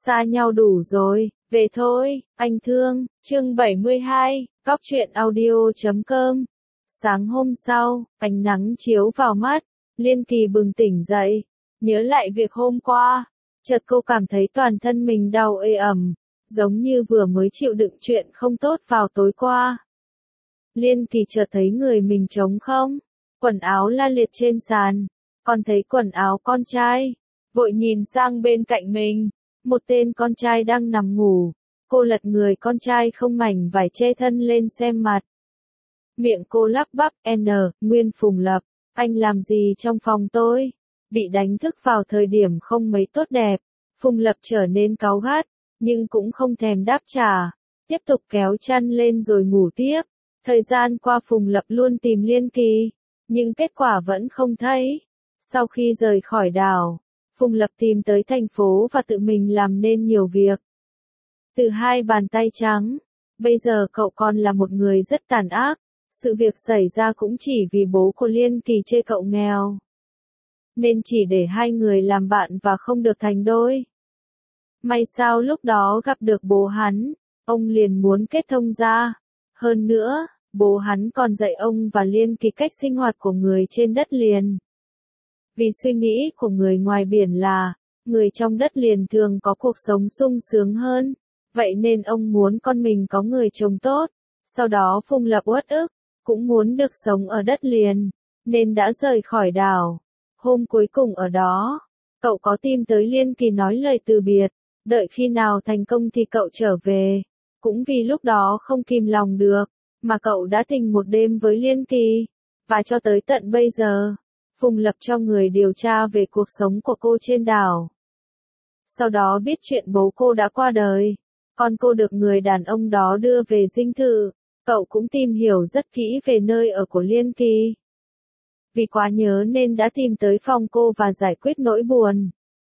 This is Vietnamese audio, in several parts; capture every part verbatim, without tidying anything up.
Xa nhau đủ rồi, về thôi, anh thương. Chương bảy mươi hai, Góc truyện audio chấm com. Sáng hôm sau, ánh nắng chiếu vào mắt, Liên Kỳ bừng tỉnh dậy, nhớ lại việc hôm qua, chợt cô cảm thấy toàn thân mình đau ê ẩm, giống như vừa mới chịu đựng chuyện không tốt vào tối qua. Liên Kỳ chợt thấy người mình trống không, quần áo la liệt trên sàn, còn thấy quần áo con trai, vội nhìn sang bên cạnh mình, một tên con trai đang nằm ngủ, cô lật người con trai không mảnh vải che thân lên xem mặt. Miệng cô lắp bắp, N, Nguyên Phùng Lập, anh làm gì trong phòng tôi? Bị đánh thức vào thời điểm không mấy tốt đẹp, Phùng Lập trở nên cáu gắt, nhưng cũng không thèm đáp trả, tiếp tục kéo chăn lên rồi ngủ tiếp. Thời gian qua Phùng Lập luôn tìm Liên Kỳ, nhưng kết quả vẫn không thấy. Sau khi rời khỏi đảo, Phùng Lập tìm tới thành phố và tự mình làm nên nhiều việc. Từ hai bàn tay trắng, bây giờ cậu còn là một người rất tàn ác. Sự việc xảy ra cũng chỉ vì bố của Liên Kỳ chê cậu nghèo, nên chỉ để hai người làm bạn và không được thành đôi. May sao lúc đó gặp được bố hắn, ông liền muốn kết thông ra. Hơn nữa, bố hắn còn dạy ông và Liên Kỳ cách sinh hoạt của người trên đất liền. Vì suy nghĩ của người ngoài biển là, người trong đất liền thường có cuộc sống sung sướng hơn, vậy nên ông muốn con mình có người chồng tốt. Sau đó Phùng Lập uất ức, cũng muốn được sống ở đất liền, nên đã rời khỏi đảo. Hôm cuối cùng ở đó, cậu có tìm tới Liên Kỳ nói lời từ biệt, đợi khi nào thành công thì cậu trở về. Cũng vì lúc đó không kìm lòng được, mà cậu đã tình một đêm với Liên Kỳ, và cho tới tận bây giờ, Phùng Lập cho người điều tra về cuộc sống của cô trên đảo. Sau đó biết chuyện bố cô đã qua đời, con cô được người đàn ông đó đưa về dinh thự. Cậu cũng tìm hiểu rất kỹ về nơi ở của Liên Kỳ. Vì quá nhớ nên đã tìm tới phòng cô và giải quyết nỗi buồn.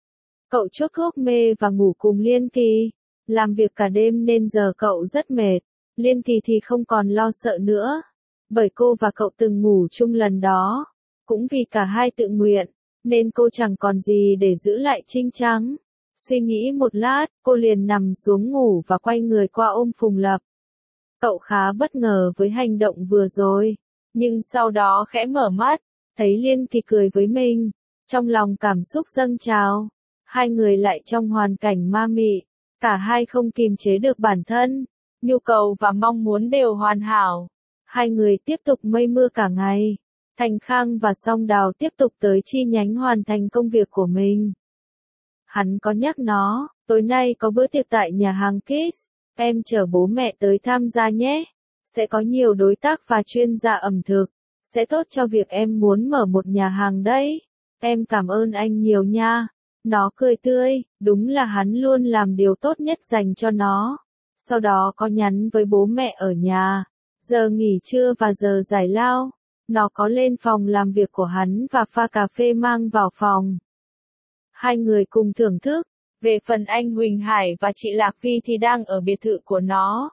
Cậu chuốc thuốc mê và ngủ cùng Liên Kỳ. Làm việc cả đêm nên giờ cậu rất mệt. Liên Kỳ thì không còn lo sợ nữa. Bởi cô và cậu từng ngủ chung lần đó. Cũng vì cả hai tự nguyện, nên cô chẳng còn gì để giữ lại Trinh Trắng. Suy nghĩ một lát, cô liền nằm xuống ngủ và quay người qua ôm Phùng Lập. Cậu khá bất ngờ với hành động vừa rồi, nhưng sau đó khẽ mở mắt, thấy Liên Kỳ cười với mình, trong lòng cảm xúc dâng trào. Hai người lại trong hoàn cảnh ma mị, cả hai không kiềm chế được bản thân, nhu cầu và mong muốn đều hoàn hảo. Hai người tiếp tục mây mưa cả ngày. Thành Khang và Song Đào tiếp tục tới chi nhánh hoàn thành công việc của mình. Hắn có nhắc nó, tối nay có bữa tiệc tại nhà hàng Kiss. Em chở bố mẹ tới tham gia nhé. Sẽ có nhiều đối tác và chuyên gia ẩm thực. Sẽ tốt cho việc em muốn mở một nhà hàng đấy. Em cảm ơn anh nhiều nha. Nó cười tươi, đúng là hắn luôn làm điều tốt nhất dành cho nó. Sau đó có nhắn với bố mẹ ở nhà. Giờ nghỉ trưa và giờ giải lao. Nó có lên phòng làm việc của hắn và pha cà phê mang vào phòng. Hai người cùng thưởng thức. Về phần anh Huỳnh Hải và chị Lạc Phi thì đang ở biệt thự của nó.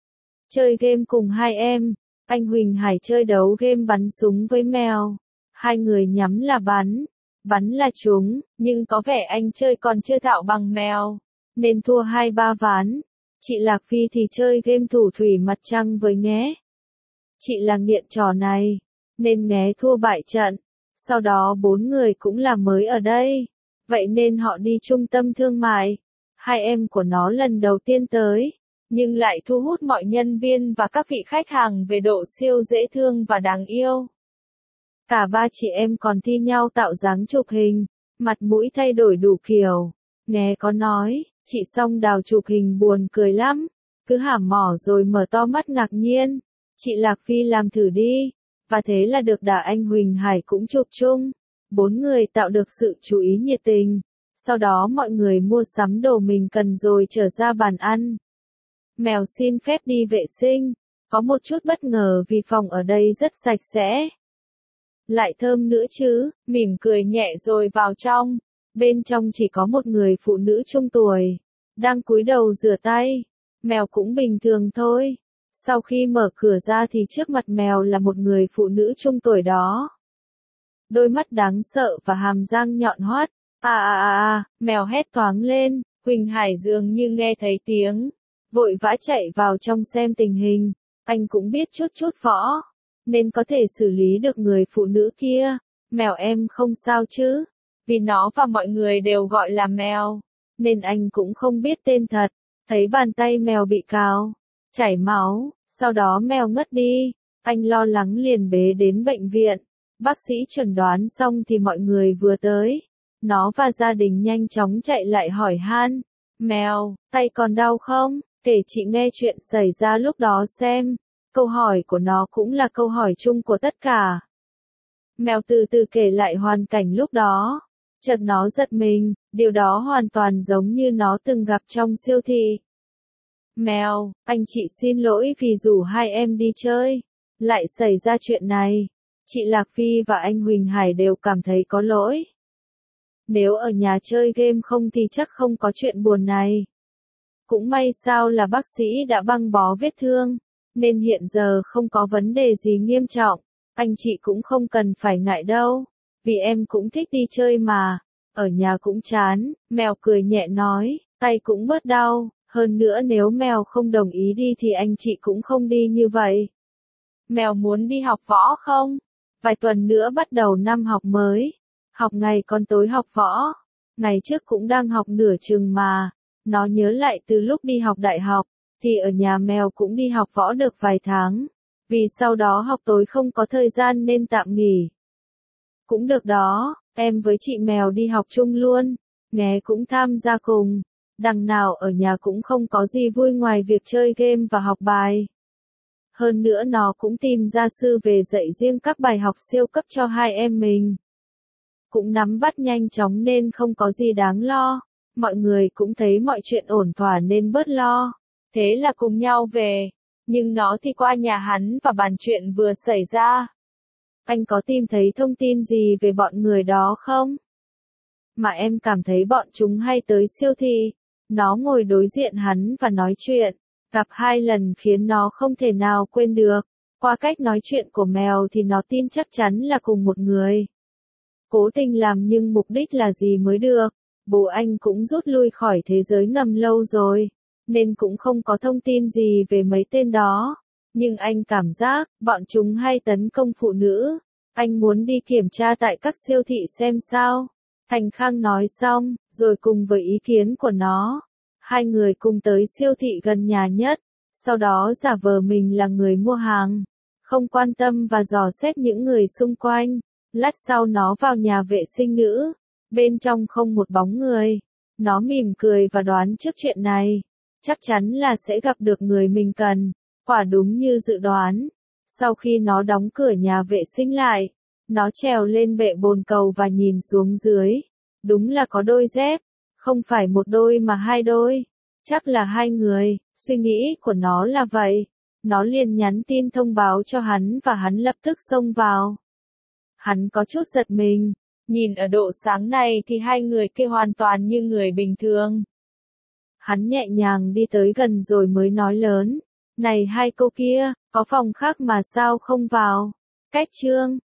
Chơi game cùng hai em, anh Huỳnh Hải chơi đấu game bắn súng với mèo. Hai người nhắm là bắn, bắn là trúng, nhưng có vẻ anh chơi còn chưa thạo bằng mèo, nên thua hai ba ván. Chị Lạc Phi thì chơi game thủ thủy mặt trăng với Nghé. Chị là nghiện trò này, nên Nghé thua bại trận. Sau đó bốn người cũng là mới ở đây. Vậy nên họ đi trung tâm thương mại. Hai em của nó lần đầu tiên tới, nhưng lại thu hút mọi nhân viên và các vị khách hàng về độ siêu dễ thương và đáng yêu. Cả ba chị em còn thi nhau tạo dáng chụp hình, mặt mũi thay đổi đủ kiểu. Nghe có nói, chị Song Đào chụp hình buồn cười lắm, cứ hàm mỏ rồi mở to mắt ngạc nhiên. Chị Lạc Phi làm thử đi, và thế là được đả anh Huỳnh Hải cũng chụp chung. Bốn người tạo được sự chú ý nhiệt tình. Sau đó mọi người mua sắm đồ mình cần rồi trở ra bàn ăn. Mèo xin phép đi vệ sinh. Có một chút bất ngờ vì phòng ở đây rất sạch sẽ. Lại thơm nữa chứ, mỉm cười nhẹ rồi vào trong. Bên trong chỉ có một người phụ nữ trung tuổi, đang cúi đầu rửa tay. Mèo cũng bình thường thôi. Sau khi mở cửa ra thì trước mặt mèo là một người phụ nữ trung tuổi đó. Đôi mắt đáng sợ và hàm răng nhọn hoắt. À à à à, mèo hét toáng lên, Huỳnh Hải dường như nghe thấy tiếng, vội vã chạy vào trong xem tình hình, anh cũng biết chút chút võ, nên có thể xử lý được người phụ nữ kia. Mèo em không sao chứ? Vì nó và mọi người đều gọi là mèo, nên anh cũng không biết tên thật. Thấy bàn tay mèo bị cào, chảy máu, sau đó mèo ngất đi, anh lo lắng liền bế đến bệnh viện. Bác sĩ chuẩn đoán xong thì mọi người vừa tới. Nó và gia đình nhanh chóng chạy lại hỏi han. Mèo, tay còn đau không? Kể chị nghe chuyện xảy ra lúc đó xem. Câu hỏi của nó cũng là câu hỏi chung của tất cả. Mèo từ từ kể lại hoàn cảnh lúc đó. Chợt nó giật mình, điều đó hoàn toàn giống như nó từng gặp trong siêu thị. Mèo, anh chị xin lỗi vì rủ hai em đi chơi, lại xảy ra chuyện này. Chị Lạc Phi và anh Huỳnh Hải đều cảm thấy có lỗi. Nếu ở nhà chơi game không thì chắc không có chuyện buồn này. Cũng may sao là bác sĩ đã băng bó vết thương, nên hiện giờ không có vấn đề gì nghiêm trọng. Anh chị cũng không cần phải ngại đâu, vì em cũng thích đi chơi mà, ở nhà cũng chán. Mèo cười nhẹ nói, tay cũng bớt đau, hơn nữa nếu mèo không đồng ý đi thì anh chị cũng không đi như vậy. Mèo muốn đi học võ không? Vài tuần nữa bắt đầu năm học mới. Học ngày còn tối học võ. Ngày trước cũng đang học nửa chừng mà. Nó nhớ lại từ lúc đi học đại học, thì ở nhà mèo cũng đi học võ được vài tháng. Vì sau đó học tối không có thời gian nên tạm nghỉ. Cũng được đó, em với chị mèo đi học chung luôn. Nghe cũng tham gia cùng. Đằng nào ở nhà cũng không có gì vui ngoài việc chơi game và học bài. Hơn nữa nó cũng tìm gia sư về dạy riêng các bài học siêu cấp cho hai em mình. Cũng nắm bắt nhanh chóng nên không có gì đáng lo. Mọi người cũng thấy mọi chuyện ổn thỏa nên bớt lo. Thế là cùng nhau về. Nhưng nó thì qua nhà hắn và bàn chuyện vừa xảy ra. Anh có tìm thấy thông tin gì về bọn người đó không? Mà em cảm thấy bọn chúng hay tới siêu thị. Nó ngồi đối diện hắn và nói chuyện. Gặp hai lần khiến nó không thể nào quên được. Qua cách nói chuyện của mèo thì nó tin chắc chắn là cùng một người. Cố tình làm nhưng mục đích là gì mới được. Bố anh cũng rút lui khỏi thế giới ngầm lâu rồi, nên cũng không có thông tin gì về mấy tên đó. Nhưng anh cảm giác, bọn chúng hay tấn công phụ nữ. Anh muốn đi kiểm tra tại các siêu thị xem sao. Thành Khang nói xong, rồi cùng với ý kiến của nó. Hai người cùng tới siêu thị gần nhà nhất, sau đó giả vờ mình là người mua hàng, không quan tâm và dò xét những người xung quanh. Lát sau nó vào nhà vệ sinh nữ, bên trong không một bóng người. Nó mỉm cười và đoán trước chuyện này, chắc chắn là sẽ gặp được người mình cần, quả đúng như dự đoán. Sau khi nó đóng cửa nhà vệ sinh lại, nó trèo lên bệ bồn cầu và nhìn xuống dưới. Đúng là có đôi dép. Không phải một đôi mà hai đôi. Chắc là hai người, suy nghĩ của nó là vậy. Nó liền nhắn tin thông báo cho hắn và hắn lập tức xông vào. Hắn có chút giật mình. Nhìn ở độ sáng này thì hai người kia hoàn toàn như người bình thường. Hắn nhẹ nhàng đi tới gần rồi mới nói lớn. Này hai cô kia, có phòng khác mà sao không vào? Cách trương,